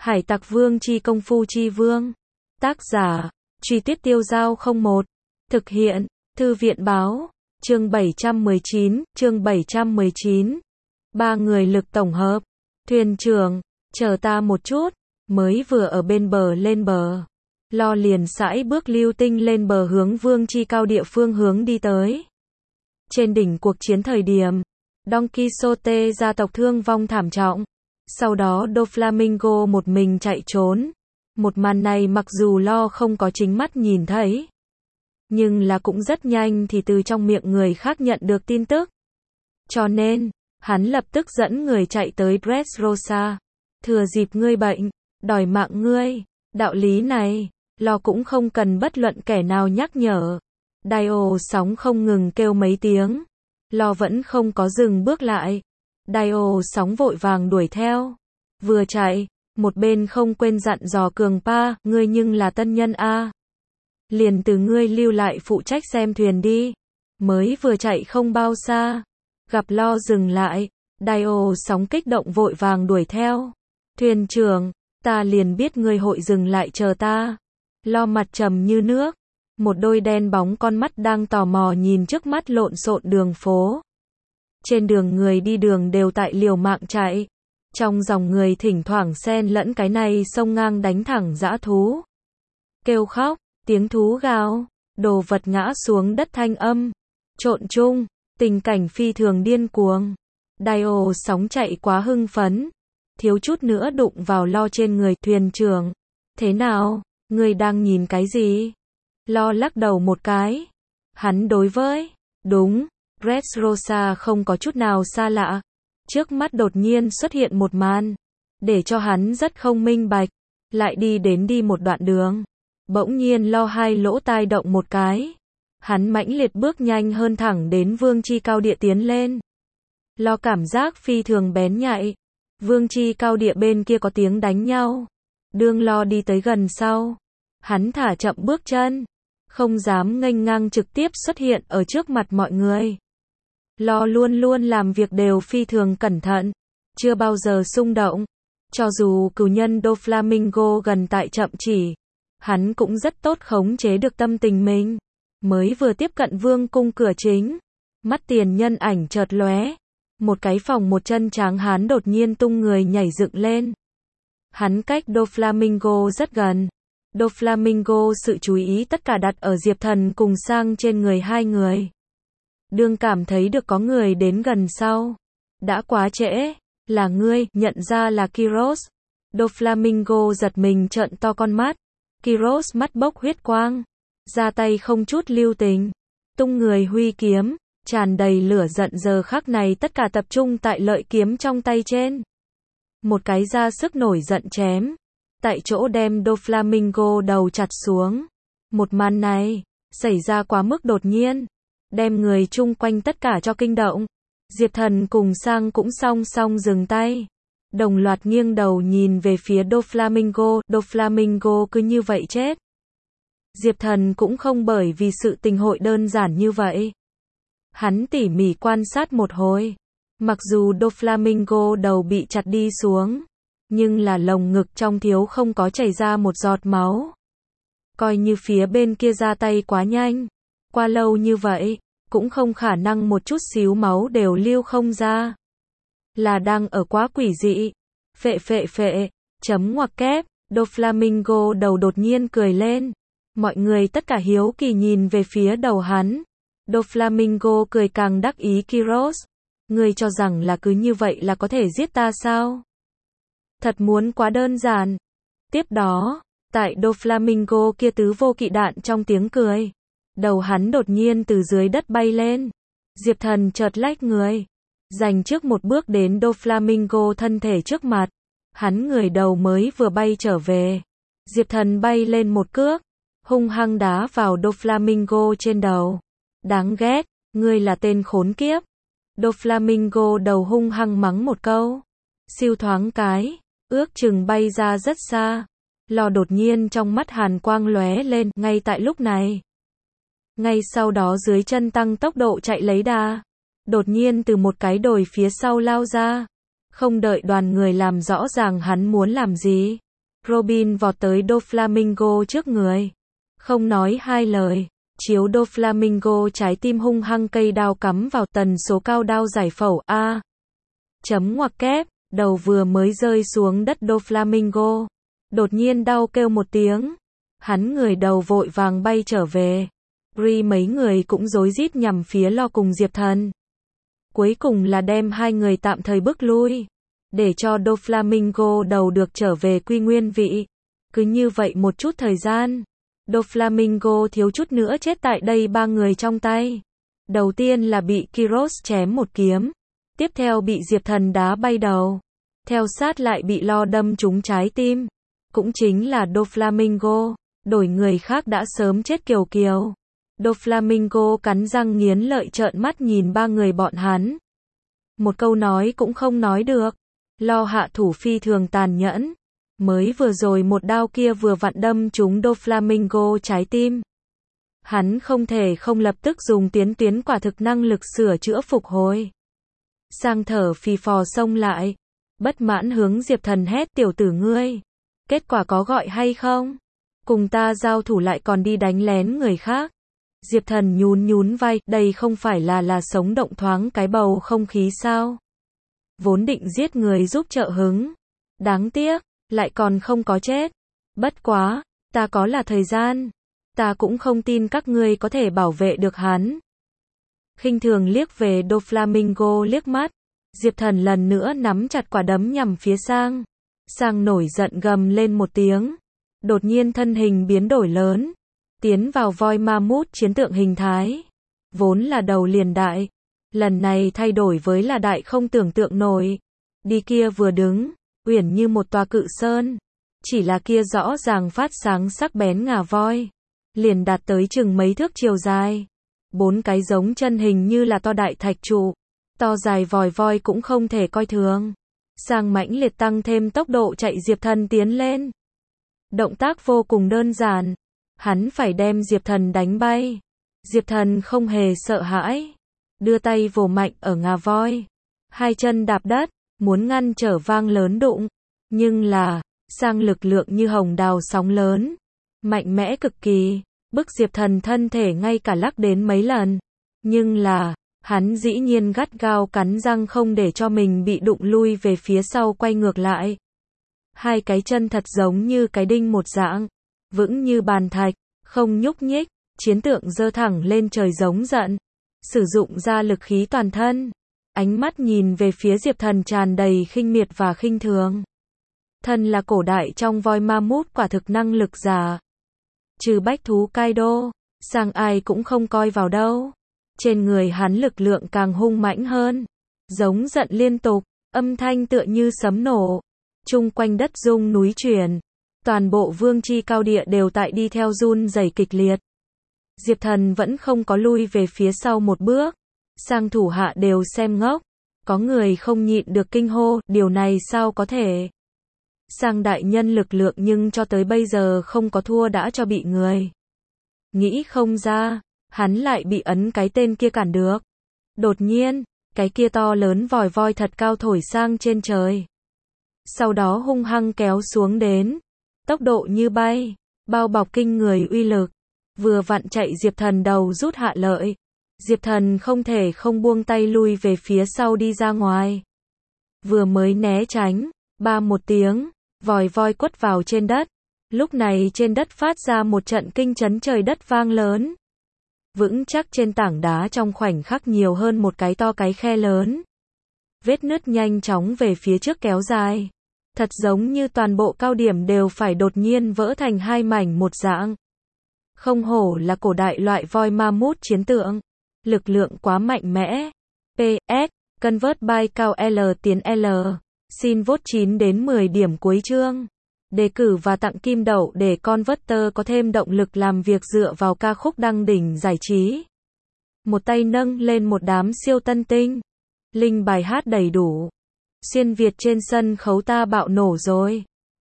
Hải Tặc Vương chi công phu chi vương. Tác giả, Truy Tuyết Tiêu Dao 01. Thực hiện, Thư viện Báo. Chương 719. Ba người lực tổng hợp. Thuyền trưởng, chờ ta một chút. Mới vừa ở bên bờ lên bờ. Lo liền sải bước lưu tinh lên bờ hướng Vương chi cao địa phương hướng đi tới. Trên đỉnh cuộc chiến thời điểm, Don Quixote gia tộc thương vong thảm trọng. Sau đó Doflamingo một mình chạy trốn. Một màn này mặc dù Lo không có chính mắt nhìn thấy, nhưng là cũng rất nhanh thì từ trong miệng người khác nhận được tin tức. Cho nên, hắn lập tức dẫn người chạy tới Dressrosa. Thừa dịp ngươi bệnh, đòi mạng ngươi. Đạo lý này, Lo cũng không cần bất luận kẻ nào nhắc nhở. Dio sóng không ngừng kêu mấy tiếng. Lo vẫn không có dừng bước lại. Dio sóng vội vàng đuổi theo. Vừa chạy, một bên không quên dặn dò Cường Pa, ngươi nhưng là tân nhân a. Liền từ ngươi lưu lại phụ trách xem thuyền đi. Mới vừa chạy không bao xa, gặp Lo dừng lại. Dio sóng kích động vội vàng đuổi theo. Thuyền trưởng, ta liền biết ngươi hội dừng lại chờ ta. Lo mặt trầm như nước. Một đôi đen bóng con mắt đang tò mò nhìn trước mắt lộn xộn đường phố. Trên đường người đi đường đều tại liều mạng chạy. Trong dòng người thỉnh thoảng xen lẫn cái này xông ngang đánh thẳng dã thú. Kêu khóc, tiếng thú gào, đồ vật ngã xuống đất thanh âm. Trộn chung, tình cảnh phi thường điên cuồng. Dio sóng chạy quá hưng phấn. Thiếu chút nữa đụng vào Lo trên người. Thuyền trưởng, thế nào, ngươi đang nhìn cái gì? Lo lắc đầu một cái. Hắn đối với, đúng, Dressrosa không có chút nào xa lạ. Trước mắt đột nhiên xuất hiện một màn, để cho hắn rất không minh bạch. Lại đi một đoạn đường, bỗng nhiên Lo hai lỗ tai động một cái. Hắn mãnh liệt bước nhanh hơn thẳng đến Vương chi cao địa tiến lên. Lo cảm giác phi thường bén nhạy. Vương chi cao địa bên kia có tiếng đánh nhau. Đương Lo đi tới gần sau, hắn thả chậm bước chân, không dám nghênh ngang trực tiếp xuất hiện ở trước mặt mọi người. Lo luôn luôn làm việc đều phi thường cẩn thận, chưa bao giờ xung động. Cho dù cừu nhân Doflamingo gần tại chậm chỉ, hắn cũng rất tốt khống chế được tâm tình mình. Mới vừa tiếp cận vương cung cửa chính, mắt tiền nhân ảnh chợt lóe. Một cái phòng một chân tráng hán đột nhiên tung người nhảy dựng lên. Hắn cách Doflamingo rất gần. Doflamingo sự chú ý tất cả đặt ở Diệp Thần cùng Sang trên người hai người. Đương cảm thấy được có người đến gần sau. Đã quá trễ, là ngươi, nhận ra là Kiros. Doflamingo giật mình trợn to con mắt. Kiros mắt bốc huyết quang. Ra tay không chút lưu tình. Tung người huy kiếm, tràn đầy lửa giận giờ khắc này tất cả tập trung tại lợi kiếm trong tay trên. Một cái ra sức nổi giận chém. Tại chỗ đem Doflamingo đầu chặt xuống. Một màn này, xảy ra quá mức đột nhiên. Đem người chung quanh tất cả cho kinh động. Diệp Thần cùng Sang cũng song song dừng tay. Đồng loạt nghiêng đầu nhìn về phía Doflamingo. Doflamingo cứ như vậy chết. Diệp Thần cũng không bởi vì sự tình hội đơn giản như vậy. Hắn tỉ mỉ quan sát một hồi. Mặc dù Doflamingo đầu bị chặt đi xuống, nhưng là lồng ngực trong thiếu không có chảy ra một giọt máu. Coi như phía bên kia ra tay quá nhanh. Qua lâu như vậy, cũng không khả năng một chút xíu máu đều lưu không ra. Là đang ở quá quỷ dị. Phệ, chấm ngoặc kép, Doflamingo đầu đột nhiên cười lên. Mọi người tất cả hiếu kỳ nhìn về phía đầu hắn. Doflamingo cười càng đắc ý. Kiros, ngươi cho rằng là cứ như vậy là có thể giết ta sao? Thật muốn quá đơn giản. Tiếp đó, tại Doflamingo kia tứ vô kỵ đạn trong tiếng cười, đầu hắn đột nhiên từ dưới đất bay lên. Diệp Thần chợt lách người, giành trước một bước đến Doflamingo thân thể trước mặt. Hắn người đầu mới vừa bay trở về. Diệp Thần bay lên một cước, hung hăng đá vào Doflamingo trên đầu. Đáng ghét, ngươi là tên khốn kiếp. Doflamingo đầu hung hăng mắng một câu. Siêu thoáng cái, ước chừng bay ra rất xa. Lo đột nhiên trong mắt hàn quang lóe lên. Ngay tại lúc này, ngay sau đó dưới chân tăng tốc độ chạy lấy đà. Đột nhiên từ một cái đồi phía sau lao ra. Không đợi đoàn người làm rõ ràng hắn muốn làm gì, Robin vọt tới Doflamingo trước người. Không nói hai lời. Chiếu Doflamingo trái tim hung hăng cây đao cắm vào tần số cao đao giải phẫu A. Chấm ngoặc kép, đầu vừa mới rơi xuống đất Doflamingo. Đột nhiên đau kêu một tiếng. Hắn người đầu vội vàng bay trở về. Bree mấy người cũng rối rít nhằm phía Lo cùng Diệp Thần. Cuối cùng là đem hai người tạm thời bước lui. Để cho Doflamingo đầu được trở về quy nguyên vị. Cứ như vậy một chút thời gian. Doflamingo thiếu chút nữa chết tại đây ba người trong tay. Đầu tiên là bị Kyros chém một kiếm. Tiếp theo bị Diệp Thần đá bay đầu. Theo sát lại bị Lo đâm trúng trái tim. Cũng chính là Doflamingo. Đổi người khác đã sớm chết kiều kiều. Doflamingo cắn răng nghiến lợi trợn mắt nhìn ba người bọn hắn. Một câu nói cũng không nói được. Lo hạ thủ phi thường tàn nhẫn. Mới vừa rồi một đao kia vừa vặn đâm trúng Doflamingo trái tim. Hắn không thể không lập tức dùng tiến quả thực năng lực sửa chữa phục hồi. Sang thở phì phò xông lại. Bất mãn hướng Diệp Thần hét tiểu tử ngươi. Kết quả có gọi hay không? Cùng ta giao thủ lại còn đi đánh lén người khác. Diệp Thần nhún vai, đây không phải là sống động thoáng cái bầu không khí sao? Vốn định giết người giúp trợ hứng. Đáng tiếc, lại còn không có chết. Bất quá, ta có là thời gian. Ta cũng không tin các ngươi có thể bảo vệ được hắn. Khinh thường liếc về Doflamingo liếc mắt. Diệp Thần lần nữa nắm chặt quả đấm nhằm phía Sang. Sang nổi giận gầm lên một tiếng. Đột nhiên thân hình biến đổi lớn. Tiến vào voi ma mút chiến tượng hình thái. Vốn là đầu liền đại. Lần này thay đổi với là đại không tưởng tượng nổi. Đi kia vừa đứng, uyển như một tòa cự sơn. Chỉ là kia rõ ràng phát sáng sắc bén ngà voi. Liền đạt tới chừng mấy thước chiều dài. Bốn cái giống chân hình như là to đại thạch trụ. To dài vòi voi cũng không thể coi thường. Sang mãnh liệt tăng thêm tốc độ chạy Diệp Thần tiến lên. Động tác vô cùng đơn giản. Hắn phải đem Diệp Thần đánh bay. Diệp Thần không hề sợ hãi. Đưa tay vồ mạnh ở ngà voi. Hai chân đạp đất, muốn ngăn trở vang lớn đụng. Nhưng là, Sang lực lượng như hồng đào sóng lớn. Mạnh mẽ cực kỳ. Bức Diệp Thần thân thể ngay cả lắc đến mấy lần. Nhưng là, hắn dĩ nhiên gắt gao cắn răng không để cho mình bị đụng lui về phía sau quay ngược lại. Hai cái chân thật giống như cái đinh một dạng. Vững như bàn thạch, không nhúc nhích. Chiến tượng giơ thẳng lên trời giống giận. Sử dụng ra lực khí toàn thân. Ánh mắt nhìn về phía Diệp Thần tràn đầy khinh miệt và khinh thường. Thân là cổ đại trong voi ma mút quả thực năng lực giả. Trừ bách thú Kaido, Sang ai cũng không coi vào đâu. Trên người hắn lực lượng càng hung mãnh hơn. Giống giận liên tục, âm thanh tựa như sấm nổ. Chung quanh đất rung núi chuyển. Toàn bộ vương chi cao địa đều tại đi theo run rẩy kịch liệt. Diệp Thần vẫn không có lui về phía sau một bước. Sang thủ hạ đều xem ngốc. Có người không nhịn được kinh hô, điều này sao có thể? Sang đại nhân lực lượng nhưng cho tới bây giờ không có thua đã cho bị người. Nghĩ không ra, hắn lại bị ấn cái tên kia cản được. Đột nhiên, cái kia to lớn vòi voi thật cao thổi sang trên trời. Sau đó hung hăng kéo xuống đến. Tốc độ như bay, bao bọc kinh người uy lực. Vừa vặn chạy Diệp Thần đầu rút hạ lợi. Diệp Thần không thể không buông tay lui về phía sau đi ra ngoài. Vừa mới né tránh, ba một tiếng, vòi voi quất vào trên đất. Lúc này trên đất phát ra một trận kinh chấn trời đất vang lớn. Vững chắc trên tảng đá trong khoảnh khắc nhiều hơn một cái to cái khe lớn. Vết nứt nhanh chóng về phía trước kéo dài. Thật giống như toàn bộ cao điểm đều phải đột nhiên vỡ thành hai mảnh một dạng. Không hổ là cổ đại loại voi ma mút chiến tượng. Lực lượng quá mạnh mẽ. PS, Convert by cao L tiến L. Xin vote 9 đến 10 điểm cuối chương. Đề cử và tặng kim đậu để Converter có thêm động lực làm việc dựa vào ca khúc đăng đỉnh giải trí. Một tay nâng lên một đám siêu tân tinh. Link bài hát đầy đủ. Xuyên Việt trên sân khấu ta bạo nổ rồi.